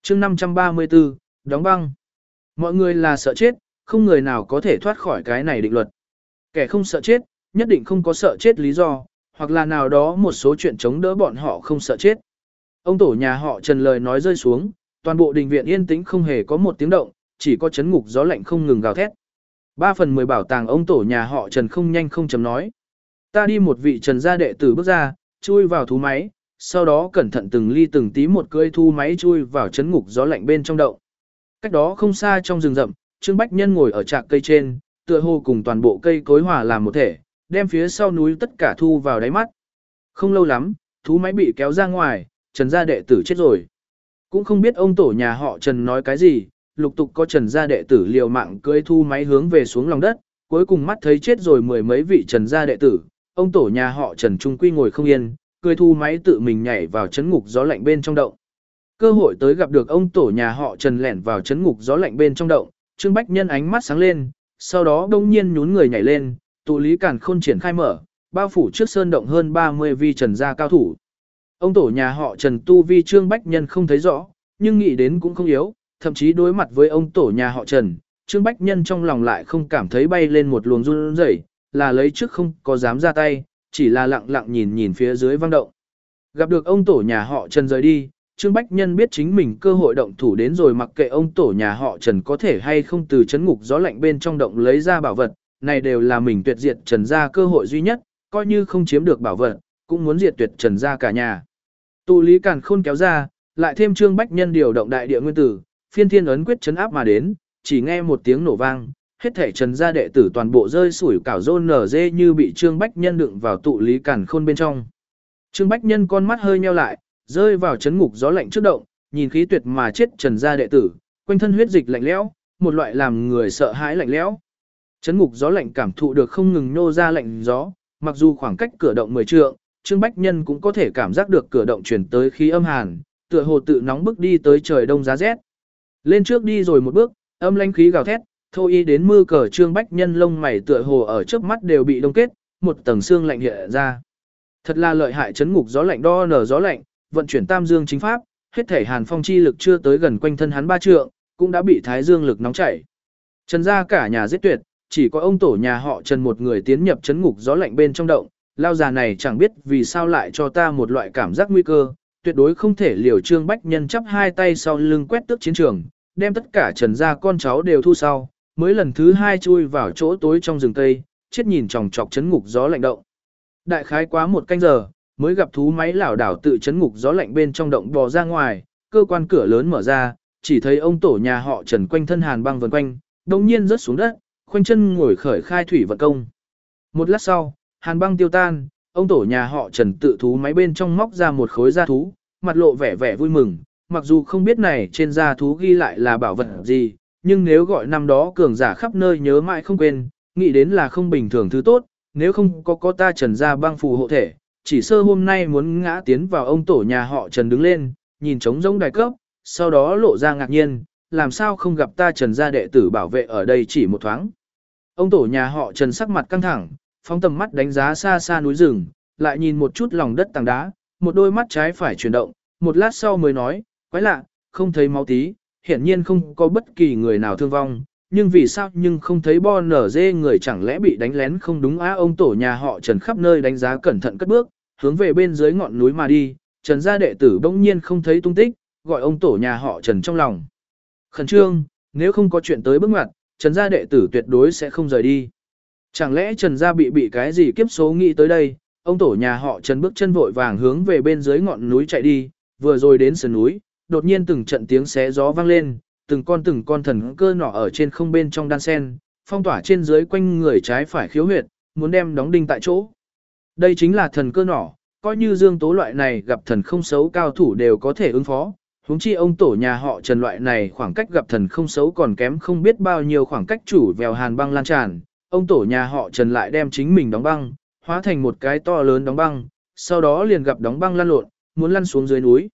chương 534, đóng băng. Mọi người là sợ chết, không người nào có thể thoát khỏi cái này định luật. Kẻ không sợ chết, nhất định không có sợ chết lý do, hoặc là nào đó một số chuyện chống đỡ bọn họ không sợ chết. Ông tổ nhà họ Trần lời nói rơi xuống, toàn bộ đình viện yên tĩnh không hề có một tiếng động, chỉ có chấn ngục gió lạnh không ngừng gào thét. 3/10 bảo tàng ông tổ nhà họ Trần không nhanh không chậm nói. Ta đi một vị Trần gia đệ tử bước ra, chui vào thú máy, sau đó cẩn thận từng ly từng tí một cưỡi thú máy chui vào chấn ngục gió lạnh bên trong động. Cách đó không xa trong rừng rậm, Trương Bách Nhân ngồi ở trạc cây trên, tựa hồ cùng toàn bộ cây cối hòa làm một thể, đem phía sau núi tất cả thu vào đáy mắt. Không lâu lắm, thú máy bị kéo ra ngoài, Trần gia đệ tử chết rồi. Cũng không biết ông tổ nhà họ Trần nói cái gì, lục tục có Trần gia đệ tử liều mạng cưỡi thú máy hướng về xuống lòng đất, cuối cùng mắt thấy chết rồi mười mấy vị Trần gia đệ tử, ông tổ nhà họ Trần trung quy ngồi không yên, cưỡi thú máy tự mình nhảy vào chấn ngục gió lạnh bên trong động. Cơ hội tới gặp được ông tổ nhà họ Trần lẻn vào chấn ngục gió lạnh bên trong động, Trương Bách Nhân ánh mắt sáng lên, sau đó đông nhiên nhún người nhảy lên, tụ lý càn khôn triển khai mở, bao phủ trước sơn động hơn 30 vi Trần gia cao thủ. Ông tổ nhà họ Trần tu vi Trương Bách Nhân không thấy rõ, nhưng nghĩ đến cũng không yếu, thậm chí đối mặt với ông tổ nhà họ Trần, Trương Bách Nhân trong lòng lại không cảm thấy bay lên một luồng run rẩy, là lấy trước không có dám ra tay, chỉ là lặng lặng nhìn nhìn phía dưới vang động. Gặp được ông tổ nhà họ Trần rời đi, Trương Bách Nhân biết chính mình cơ hội động thủ đến rồi, mặc kệ ông tổ nhà họ Trần có thể hay không từ chấn ngục gió lạnh bên trong động lấy ra bảo vật, này đều là mình tuyệt diệt Trần gia cơ hội duy nhất, coi như không chiếm được bảo vật, cũng muốn diệt tuyệt Trần gia cả nhà. Tụ lý càn khôn kéo ra, lại thêm Trương Bách Nhân điều động đại địa nguyên tử, phiên thiên ấn quyết chấn áp mà đến, chỉ nghe một tiếng nổ vang, hết thảy Trần gia đệ tử toàn bộ rơi sủi cảo rôn nở dê như bị Trương Bách Nhân đựng vào tụ lý càn khôn bên trong. Trương Bách Nhân con mắt hơi nheo lại, rơi vào chấn ngục gió lạnh trước động, nhìn khí tuyệt mà chết Trần gia đệ tử, quanh thân huyết dịch lạnh lẽo, một loại làm người sợ hãi lạnh lẽo. Chấn ngục gió lạnh cảm thụ được không ngừng nô ra lạnh gió, mặc dù khoảng cách cửa động 10 trượng, Trương Bách Nhân cũng có thể cảm giác được cửa động truyền tới khí âm hàn, tựa hồ tự nóng bức đi tới trời đông giá rét. Lên trước đi rồi một bước, âm lãnh khí gào thét, thôi y đến mưa cờ Trương Bách Nhân lông mày tựa hồ ở trước mắt đều bị đông kết, một tầng xương lạnh hiện ra. Thật là lợi hại chấn ngục gió lạnh đo nở gió lạnh, vận chuyển tam dương chính pháp, hết thể hàn phong chi lực chưa tới gần quanh thân hắn 3 trượng, cũng đã bị thái dương lực nóng chảy. Trần gia cả nhà giết tuyệt, chỉ có ông tổ nhà họ Trần một người tiến nhập chấn ngục gió lạnh bên trong động, lao già này chẳng biết vì sao lại cho ta một loại cảm giác nguy cơ, tuyệt đối không thể liều. Trương Bách Nhân chắp hai tay sau lưng quét tước chiến trường, đem tất cả Trần gia con cháu đều thu sau, mới lần thứ 2 chui vào chỗ tối trong rừng cây, chết nhìn chòng chọc chấn ngục gió lạnh động. Đại khái quá 1 canh giờ, mới gặp thú máy lảo đảo tự chấn ngục gió lạnh bên trong động bò ra ngoài, cơ quan cửa lớn mở ra, chỉ thấy ông tổ nhà họ Trần quanh thân hàn băng vần quanh, đồng nhiên rớt xuống đất, khoanh chân ngồi khởi khai thủy vận công. Một lát sau, hàn băng tiêu tan, ông tổ nhà họ Trần tự thú máy bên trong móc ra một khối da thú, mặt lộ vẻ vẻ vui mừng, mặc dù không biết này trên da thú ghi lại là bảo vật gì, nhưng nếu gọi năm đó cường giả khắp nơi nhớ mãi không quên, nghĩ đến là không bình thường thứ tốt, nếu không có ta Trần gia băng phù hộ thể, chỉ sơ hôm nay muốn ngã tiến vào. Ông tổ nhà họ Trần đứng lên, nhìn trống rỗng đài cấp, sau đó lộ ra ngạc nhiên, làm sao không gặp ta Trần gia đệ tử bảo vệ ở đây chỉ một thoáng. Ông tổ nhà họ Trần sắc mặt căng thẳng, phóng tầm mắt đánh giá xa xa núi rừng, lại nhìn một chút lòng đất tảng đá, một đôi mắt trái phải chuyển động, một lát sau mới nói, quái lạ, không thấy máu tí, hiển nhiên không có bất kỳ người nào thương vong, nhưng vì sao nhưng không thấy bo nở dê người, chẳng lẽ bị đánh lén không đúng á? Ông tổ nhà họ Trần khắp nơi đánh giá cẩn thận cất bước, hướng về bên dưới ngọn núi mà đi, Trần gia đệ tử bỗng nhiên không thấy tung tích, gọi ông tổ nhà họ Trần trong lòng khẩn trương, nếu không có chuyện tới bước ngoặt, Trần gia đệ tử tuyệt đối sẽ không rời đi. Chẳng lẽ Trần gia bị cái gì kiếp số nghĩ tới đây? Ông tổ nhà họ Trần bước chân vội vàng hướng về bên dưới ngọn núi chạy đi, vừa rồi đến sườn núi, đột nhiên từng trận tiếng xé gió vang lên, từng con thần cơ nỏ ở trên không bên trong đan sen, phong tỏa trên dưới quanh người trái phải khiếu huyệt, muốn đem đóng đinh tại chỗ. Đây chính là thần cơ nỏ, coi như Dương Tố loại này gặp thần không xấu cao thủ đều có thể ứng phó, huống chi ông tổ nhà họ Trần loại này khoảng cách gặp thần không xấu còn kém không biết bao nhiêu khoảng cách chủ vèo hàn băng lan tràn, ông tổ nhà họ Trần lại đem chính mình đóng băng, hóa thành một cái to lớn đóng băng, sau đó liền gặp đóng băng lăn lộn, muốn lăn xuống dưới núi.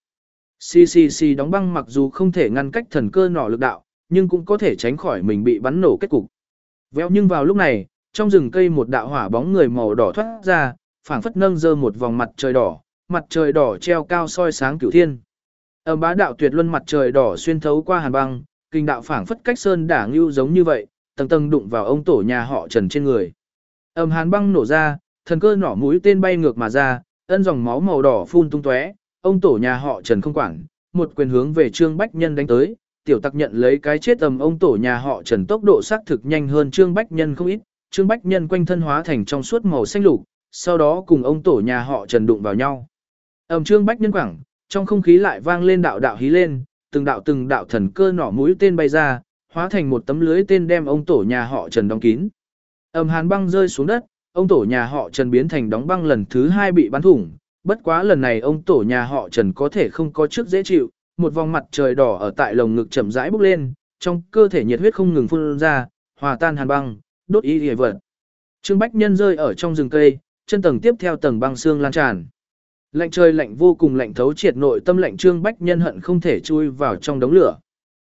Xì đóng băng mặc dù không thể ngăn cách thần cơ nỏ lực đạo, nhưng cũng có thể tránh khỏi mình bị bắn nổ kết cục. Véo, nhưng vào lúc này, trong rừng cây một đạo hỏa bóng người màu đỏ thoát ra, phảng phất nâng dơ một vòng mặt trời đỏ treo cao soi sáng cửu thiên. Bá đạo tuyệt luân mặt trời đỏ xuyên thấu qua hàn băng, kinh đạo phảng phất cách sơn đả ngưu giống như vậy, tầng tầng đụng vào ông tổ nhà họ Trần trên người. Hàn băng nổ ra, thần cơ nỏ mũi tên bay ngược mà ra, ân dòng máu màu đỏ phun tung tóe, ông tổ nhà họ Trần không quản, một quyền hướng về Trương Bách Nhân đánh tới, tiểu tặc nhận lấy cái chết ông tổ nhà họ Trần tốc độ xác thực nhanh hơn Trương Bách Nhân không ít, Trương Bách Nhân quanh thân hóa thành trong suốt màu xanh lục, sau đó cùng ông tổ nhà họ Trần đụng vào nhau. Trương Bách Nhân quẳng, trong không khí lại vang lên đạo đạo hí lên, từng đạo thần cơ nỏ mũi tên bay ra, hóa thành một tấm lưới tên đem ông tổ nhà họ Trần đóng kín. Hàn băng rơi xuống đất, ông tổ nhà họ Trần biến thành đóng băng lần thứ 2 bị bắn thủng, bất quá lần này ông tổ nhà họ Trần có thể không có trước dễ chịu, một vòng mặt trời đỏ ở tại lồng ngực chậm rãi bốc lên, trong cơ thể nhiệt huyết không ngừng phun ra, hòa tan hàn băng, đốt y liệt vật. Trương Bách Nhân rơi ở trong rừng cây, chân tầng tiếp theo tầng băng xương lan tràn. Lạnh trời lạnh vô cùng lạnh thấu triệt nội tâm lạnh Trương Bách Nhân hận không thể chui vào trong đống lửa.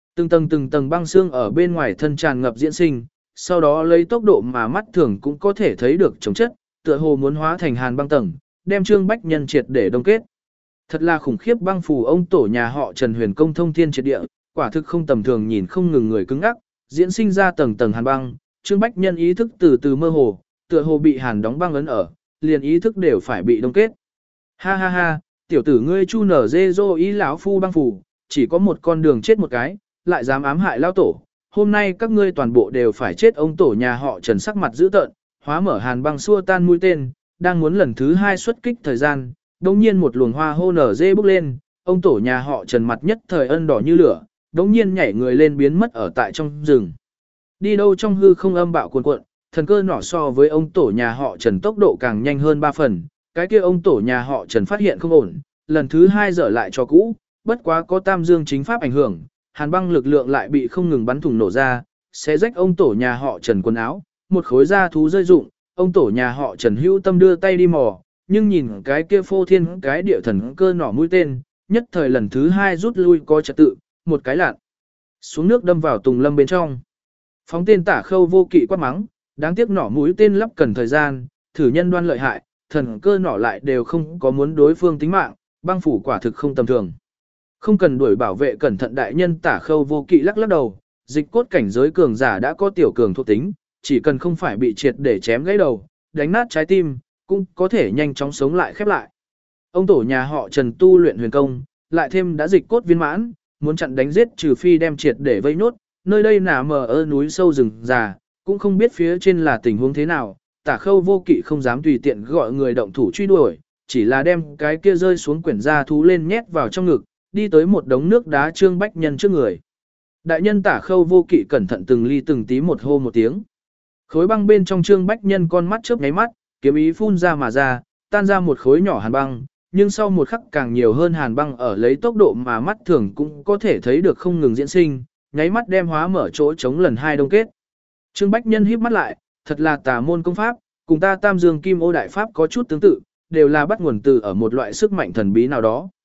Từng tầng băng xương ở bên ngoài thân tràn ngập diễn sinh, sau đó lấy tốc độ mà mắt thường cũng có thể thấy được chống chất, tựa hồ muốn hóa thành hàn băng tầng, đem Trương Bách Nhân triệt để đông kết. Thật là khủng khiếp băng phù ông tổ nhà họ Trần huyền công thông thiên triệt địa, quả thực không tầm thường nhìn không ngừng người cứng ngắc, diễn sinh ra tầng tầng hàn băng, Trương Bách Nhân ý thức từ từ mơ hồ, tựa hồ bị hàn đóng băng ấn ở, liền ý thức đều phải bị đông kết. Ha ha ha, tiểu tử ngươi chu nở dê dô ý lão phu băng phù, chỉ có một con đường chết một cái, lại dám ám hại lao tổ, hôm nay các ngươi toàn bộ đều phải chết. Ông tổ nhà họ Trần sắc mặt dữ tợn, hóa mở hàn băng xua tan mũi tên, đang muốn lần thứ 2 xuất kích thời gian, đống nhiên một luồng hoa hô nở dê bốc lên, ông tổ nhà họ Trần mặt nhất thời ân đỏ như lửa, đống nhiên nhảy người lên biến mất ở tại trong rừng. Đi đâu trong hư không âm bạo cuồn cuộn, thần cơ nỏ so với ông tổ nhà họ Trần tốc độ càng nhanh hơn 3 phần, cái kia ông tổ nhà họ Trần phát hiện không ổn, lần thứ 2 dở lại cho cũ, bất quá có tam dương chính pháp ảnh hưởng, hàn băng lực lượng lại bị không ngừng bắn thủng nổ ra, xé rách ông tổ nhà họ Trần quần áo, một khối da thú rơi rụng, ông tổ nhà họ Trần hữu tâm đưa tay đi mò, nhưng nhìn cái kia phô thiên cái địa thần cơ nỏ mũi tên, nhất thời lần thứ 2 rút lui có trật tự, một cái lạn xuống nước đâm vào tùng lâm bên trong. Phóng tên Tả Khâu vô kỵ quát mắng, đáng tiếc nỏ mũi tên lắp cần thời gian, thử nhân đoan lợi hại, thần cơ nỏ lại đều không có muốn đối phương tính mạng, băng phủ quả thực không tầm thường. Không cần đuổi bảo vệ cẩn thận, đại nhân Tả Khâu vô kỵ lắc lắc đầu, dịch cốt cảnh giới cường giả đã có tiểu cường thuộc tính, chỉ cần không phải bị triệt để chém gãy đầu, đánh nát trái tim, cũng có thể nhanh chóng sống lại khép lại. Ông tổ nhà họ Trần tu luyện huyền công, lại thêm đã dịch cốt viên mãn, muốn chặn đánh giết trừ phi đem triệt để vây nốt, nơi đây nà mờ ơ núi sâu rừng già, cũng không biết phía trên là tình huống thế nào, Tả Khâu vô kỵ không dám tùy tiện gọi người động thủ truy đuổi, chỉ là đem cái kia rơi xuống quyển da thú lên nhét vào trong ngực, đi tới một đống nước đá Trương Bách Nhân trước người. Đại nhân Tả Khâu vô kỵ cẩn thận từng ly từng tí một hô một tiếng. Khối băng bên trong Trương Bách Nhân con mắt chớp nháy mắt, kiếm ý phun ra mà ra, tan ra một khối nhỏ hàn băng, nhưng sau một khắc càng nhiều hơn hàn băng ở lấy tốc độ mà mắt thường cũng có thể thấy được không ngừng diễn sinh, nháy mắt đem hóa mở chỗ chống lần 2 đông kết. Trương Bách Nhân híp mắt lại, thật là tà môn công pháp, cùng ta Tam Dương Kim Ô đại pháp có chút tương tự, đều là bắt nguồn từ ở một loại sức mạnh thần bí nào đó.